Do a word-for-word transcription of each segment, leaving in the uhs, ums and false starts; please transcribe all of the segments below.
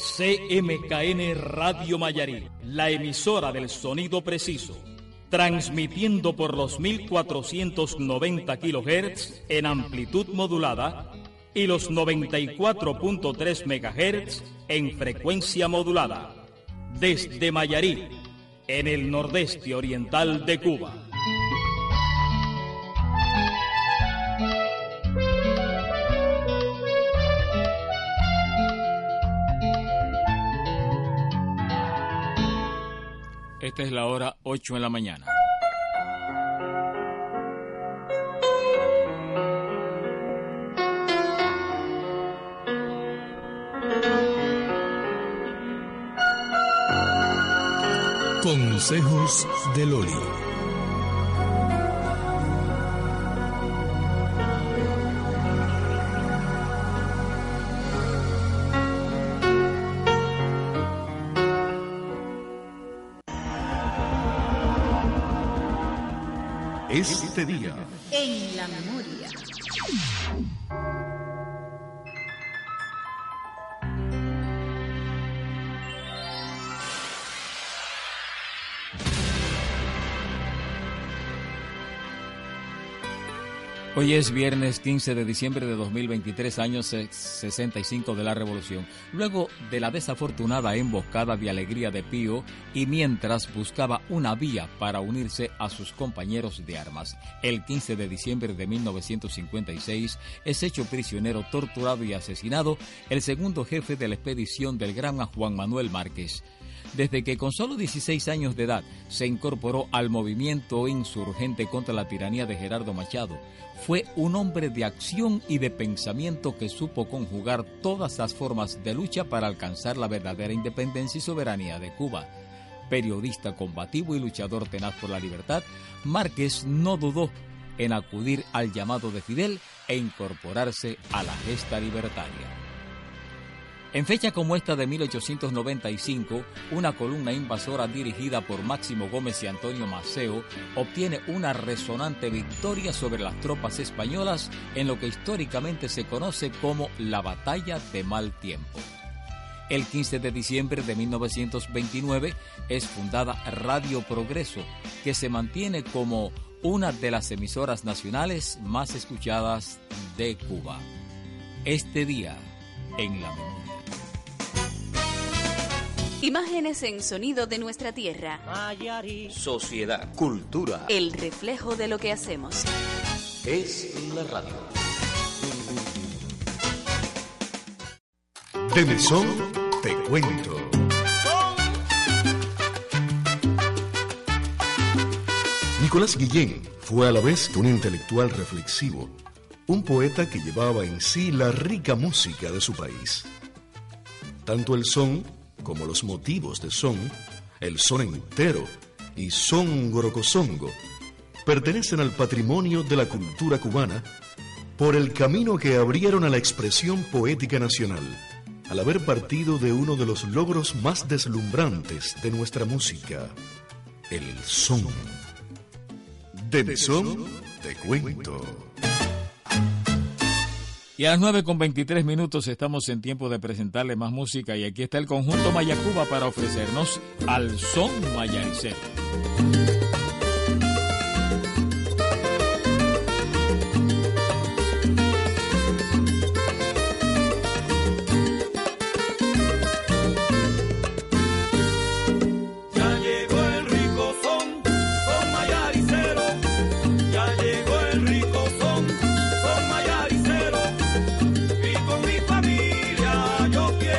C M K N Radio Mayarí, la emisora del sonido preciso, transmitiendo por los mil cuatrocientos noventa kilohertz en amplitud modulada y los noventa y cuatro punto tres megahertz en frecuencia modulada, desde Mayarí, en el nordeste oriental de Cuba. Esta es la hora ocho en la mañana. Consejos de Loli. Este día en la memoria. Hoy es viernes quince de diciembre de dos mil veintitrés, año sesenta y cinco de la Revolución. Luego de la desafortunada emboscada de Alegría de Pío y mientras buscaba una vía para unirse a sus compañeros de armas, el quince de diciembre de mil novecientos cincuenta y seis es hecho prisionero, torturado y asesinado el segundo jefe de la expedición del gran Juan Manuel Márquez. Desde que con solo dieciséis años de edad se incorporó al movimiento insurgente contra la tiranía de Gerardo Machado, fue un hombre de acción y de pensamiento que supo conjugar todas las formas de lucha para alcanzar la verdadera independencia y soberanía de Cuba. Periodista combativo y luchador tenaz por la libertad, Márquez no dudó en acudir al llamado de Fidel e incorporarse a la gesta libertaria. En fecha como esta de mil ochocientos noventa y cinco, una columna invasora dirigida por Máximo Gómez y Antonio Maceo obtiene una resonante victoria sobre las tropas españolas en lo que históricamente se conoce como la Batalla de Mal Tiempo. El quince de diciembre de mil novecientos veintinueve es fundada Radio Progreso, que se mantiene como una de las emisoras nacionales más escuchadas de Cuba. Este día en la memoria. Imágenes en sonido de nuestra tierra. Sociedad, cultura. El reflejo de lo que hacemos. Es la radio. De mesón te cuento. Nicolás Guillén fue a la vez que un intelectual reflexivo, un poeta que llevaba en sí la rica música de su país. Tanto el son como los motivos de son, el son entero y son gorocosongo, pertenecen al patrimonio de la cultura cubana por el camino que abrieron a la expresión poética nacional, al haber partido de uno de los logros más deslumbrantes de nuestra música, el son. De mesón te cuento. Y a las nueve con veintitrés minutos estamos en tiempo de presentarle más música y aquí está el conjunto Mayacuba para ofrecernos Al Son Mayaricero.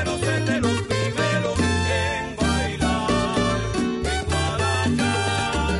Los primeros en bailar, en guarachar.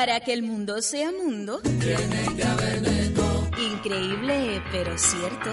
Para que el mundo sea mundo, tiene que haber de todo. Increíble, pero cierto.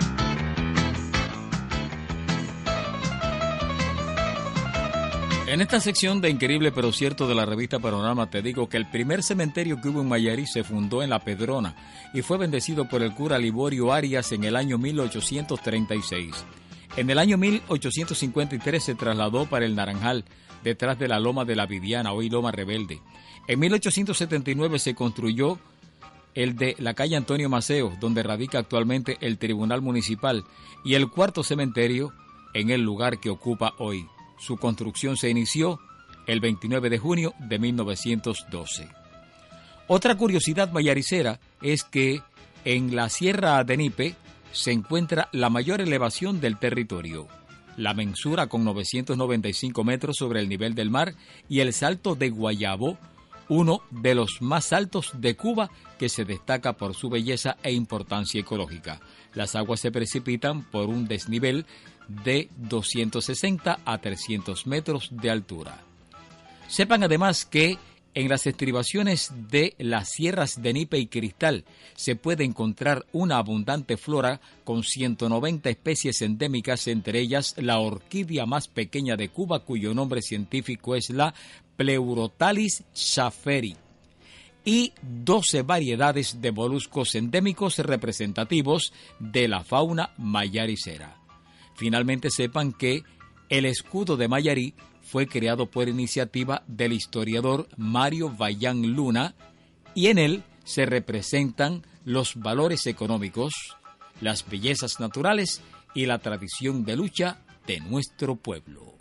En esta sección de Increíble pero Cierto de la revista Panorama te digo que el primer cementerio que hubo en Mayarí se fundó en La Pedrona y fue bendecido por el cura Liborio Arias en el año mil ochocientos treinta y seis. En el año mil ochocientos cincuenta y tres se trasladó para el Naranjal, detrás de la Loma de la Viviana, hoy Loma Rebelde. En mil ochocientos setenta y nueve se construyó el de la calle Antonio Maceo, donde radica actualmente el Tribunal Municipal, y el cuarto cementerio en el lugar que ocupa hoy. Su construcción se inició el veintinueve de junio de mil novecientos doce. Otra curiosidad mayaricera es que en la Sierra de Nipe se encuentra la mayor elevación del territorio. La mensura con novecientos noventa y cinco metros sobre el nivel del mar y el Salto de Guayabo, uno de los más altos de Cuba que se destaca por su belleza e importancia ecológica. Las aguas se precipitan por un desnivel de doscientos sesenta a trescientos metros de altura. Sepan además que en las estribaciones de las sierras de Nipe y Cristal se puede encontrar una abundante flora con ciento noventa especies endémicas, entre ellas la orquídea más pequeña de Cuba, cuyo nombre científico es la Pleurotalis schaferi, y doce variedades de moluscos endémicos representativos de la fauna mayaricera. Finalmente sepan que el escudo de Mayarí fue creado por iniciativa del historiador Mario Vallán Luna y en él se representan los valores económicos, las bellezas naturales y la tradición de lucha de nuestro pueblo.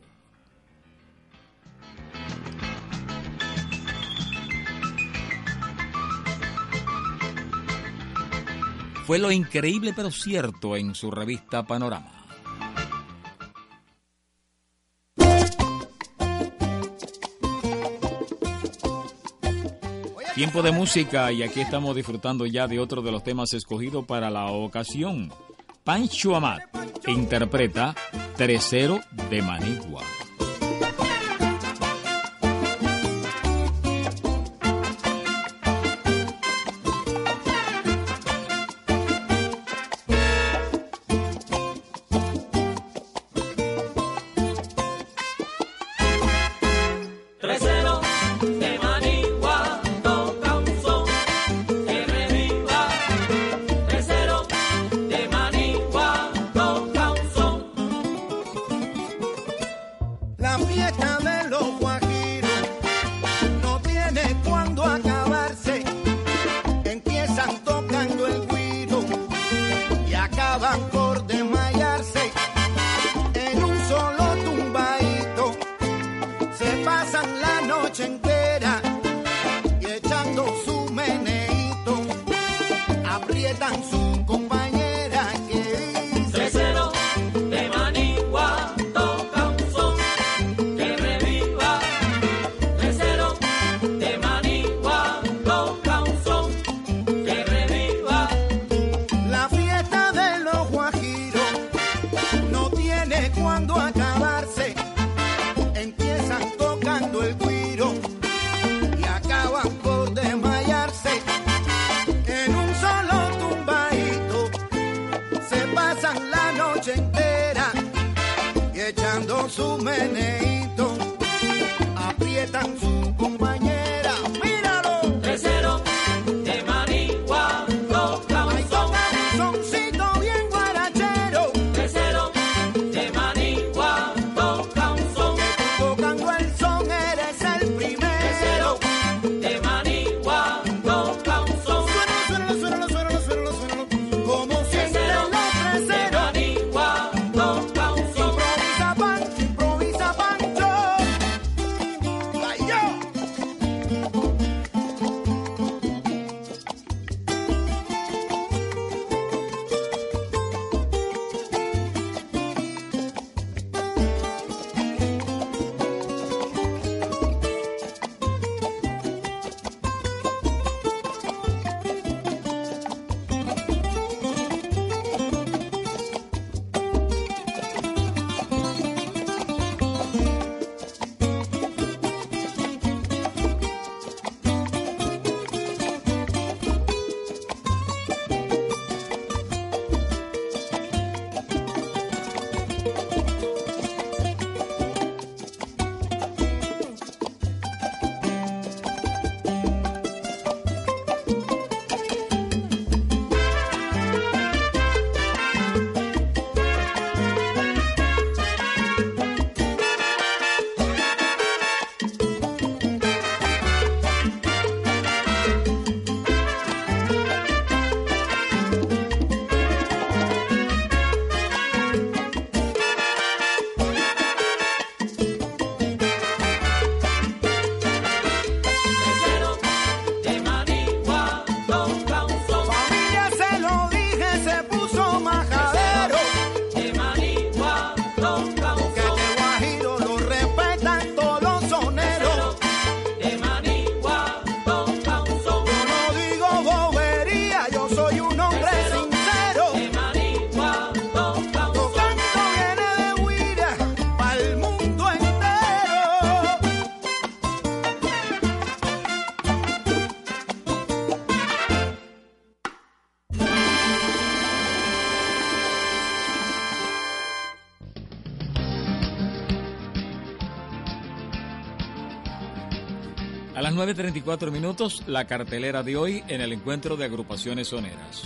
Fue lo increíble pero cierto en su revista Panorama. Tiempo de música y aquí estamos disfrutando ya de otro de los temas escogidos para la ocasión. Pancho Amat interpreta Tercero de Manigua. Improvisa Pancho. Ay, yo. A las nueve treinta y cuatro minutos, la cartelera de hoy en el encuentro de agrupaciones soneras.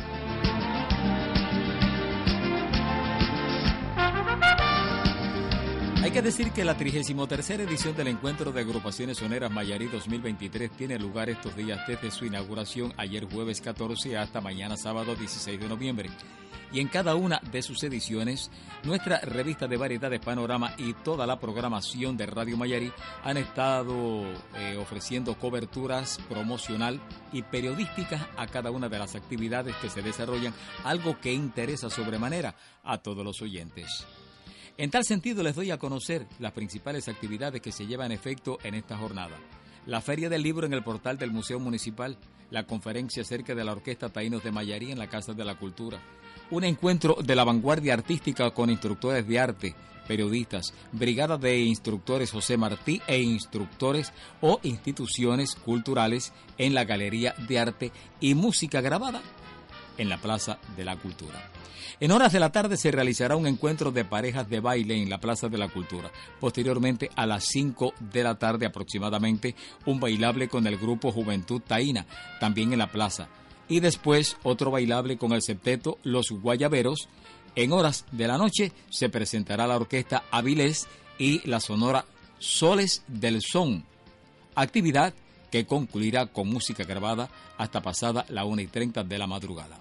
Hay que decir que la trigésima tercera edición del Encuentro de Agrupaciones Soneras Mayarí dos mil veintitrés tiene lugar estos días desde su inauguración ayer jueves catorce hasta mañana sábado dieciséis de noviembre. Y en cada una de sus ediciones, nuestra revista de variedades Panorama y toda la programación de Radio Mayarí han estado eh, ofreciendo coberturas promocional y periodísticas a cada una de las actividades que se desarrollan, algo que interesa sobremanera a todos los oyentes. En tal sentido, les doy a conocer las principales actividades que se llevan a efecto en esta jornada. La Feria del Libro en el portal del Museo Municipal, la conferencia acerca de la Orquesta Taínos de Mayarí en la Casa de la Cultura, un encuentro de la vanguardia artística con instructores de arte, periodistas, brigada de instructores José Martí e instructores o instituciones culturales en la Galería de Arte y Música Grabada en la Plaza de la Cultura. En horas de la tarde se realizará un encuentro de parejas de baile en la Plaza de la Cultura. Posteriormente, a las cinco de la tarde aproximadamente, un bailable con el grupo Juventud Taína, también en la plaza. Y después, otro bailable con el septeto Los Guayaberos. En horas de la noche se presentará la orquesta Avilés y la sonora Soles del Son. Actividad que concluirá con música grabada hasta pasada la una y treinta de la madrugada.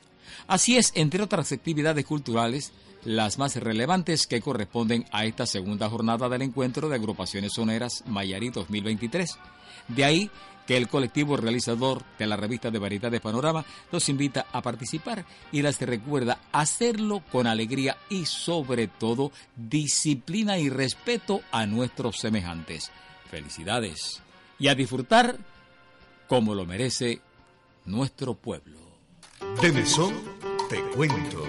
Así es, entre otras actividades culturales, las más relevantes que corresponden a esta segunda jornada del Encuentro de Agrupaciones Soneras Mayarí dos mil veintitrés. De ahí que el colectivo realizador de la revista de variedades Panorama los invita a participar y les recuerda hacerlo con alegría y sobre todo disciplina y respeto a nuestros semejantes. Felicidades y a disfrutar como lo merece nuestro pueblo. De Mesón te cuento.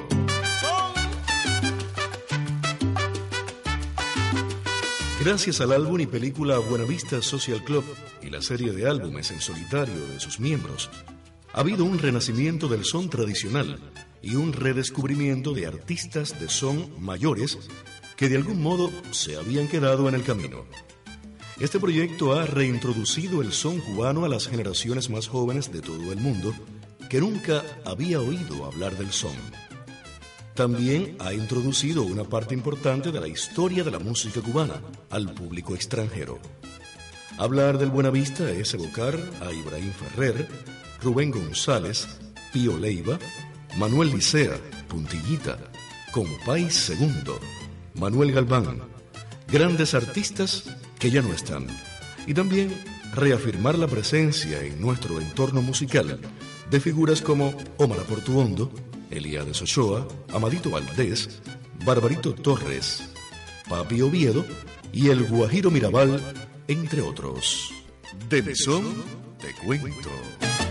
Gracias al álbum y película Buenavista Social Club y la serie de álbumes en solitario de sus miembros, ha habido un renacimiento del son tradicional y un redescubrimiento de artistas de son mayores que de algún modo se habían quedado en el camino. Este proyecto ha reintroducido el son cubano a las generaciones más jóvenes de todo el mundo que nunca había oído hablar del son. También ha introducido una parte importante de la historia de la música cubana al público extranjero. Hablar del Buenavista es evocar a Ibrahim Ferrer, Rubén González, Pío Leiva, Manuel Licea, Puntillita, Compay Segundo, Manuel Galván, grandes artistas que ya no están, y también reafirmar la presencia en nuestro entorno musical de figuras como Omar Portuondo, Elías Ochoa, Amadito Valdés, Barbarito Torres, Papi Oviedo y el Guajiro Mirabal, entre otros. De Mesón te cuento.